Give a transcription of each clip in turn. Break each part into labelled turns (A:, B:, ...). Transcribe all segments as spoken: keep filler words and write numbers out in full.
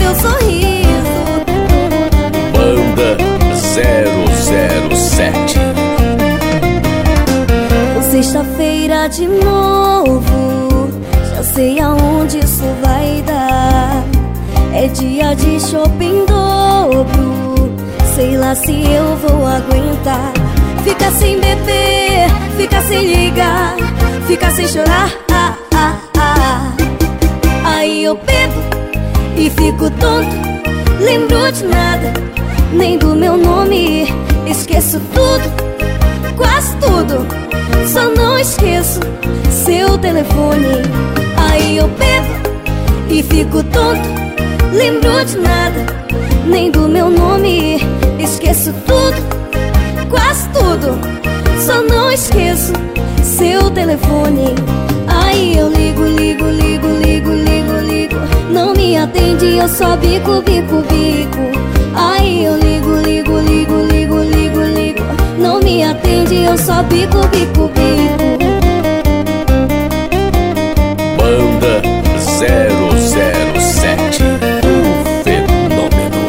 A: seu sorriso.
B: Banda zero zero sete.
A: Sexta-feira de novo, já sei aonde isso vai dar. É dia de shopping dobro, sei lá se eu vou aguentar. Fica sem beber, fica sem ligar, fica sem chorar, ah, ah, ah. Aí eu bebo e fico tonto, lembro de nada, nem do meu nome. Esqueço tudo, quase tudo, só não esqueço seu telefone. Aí eu bebo e fico tonto, lembro de nada, nem do meu nome. Esqueço tudo, quase tudo, só não esqueço seu telefone. Aí eu ligo, ligo, ligo, ligo, ligo, ligo, não me atende, eu só bico, bico, bico. Aí eu ligo, ligo, ligo, ligo, ligo, ligo, não me atende, eu só bico, bico, bico.
B: Banda zero zero sete, um fenômeno.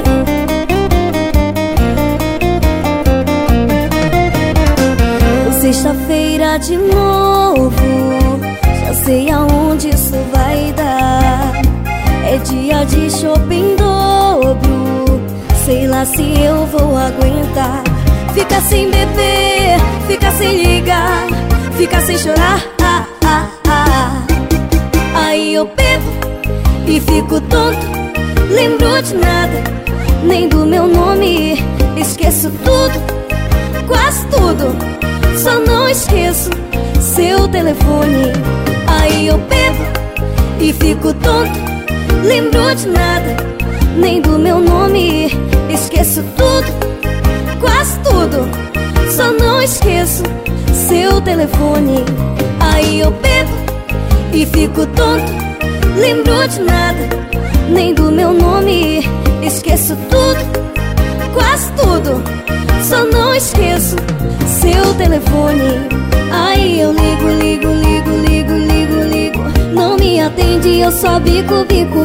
A: Sexta-feira de novo, já sei aonde isso vai dar. É dia de shopping dobro, sei lá se eu vou aguentar. Fica sem beber, fica sem ligar, fica sem chorar, ah, ah, ah. Aí eu bebo e fico tonto, lembro de nada, nem do meu nome. Esqueço tudo, quase tudo, só não esqueço seu telefone. Aí eu bebo e fico tonto, lembro de nada, nem do meu nome. Esqueço tudo, quase tudo, só não esqueço seu telefone. Aí eu bebo e fico tonto, lembro de nada, nem do meu nome. Esqueço tudo, quase tudo, só não esqueço seu telefone. Aí eu ligo, ligo, ligo, ligo, ligo, ligo, não me atende, eu só bico, bico,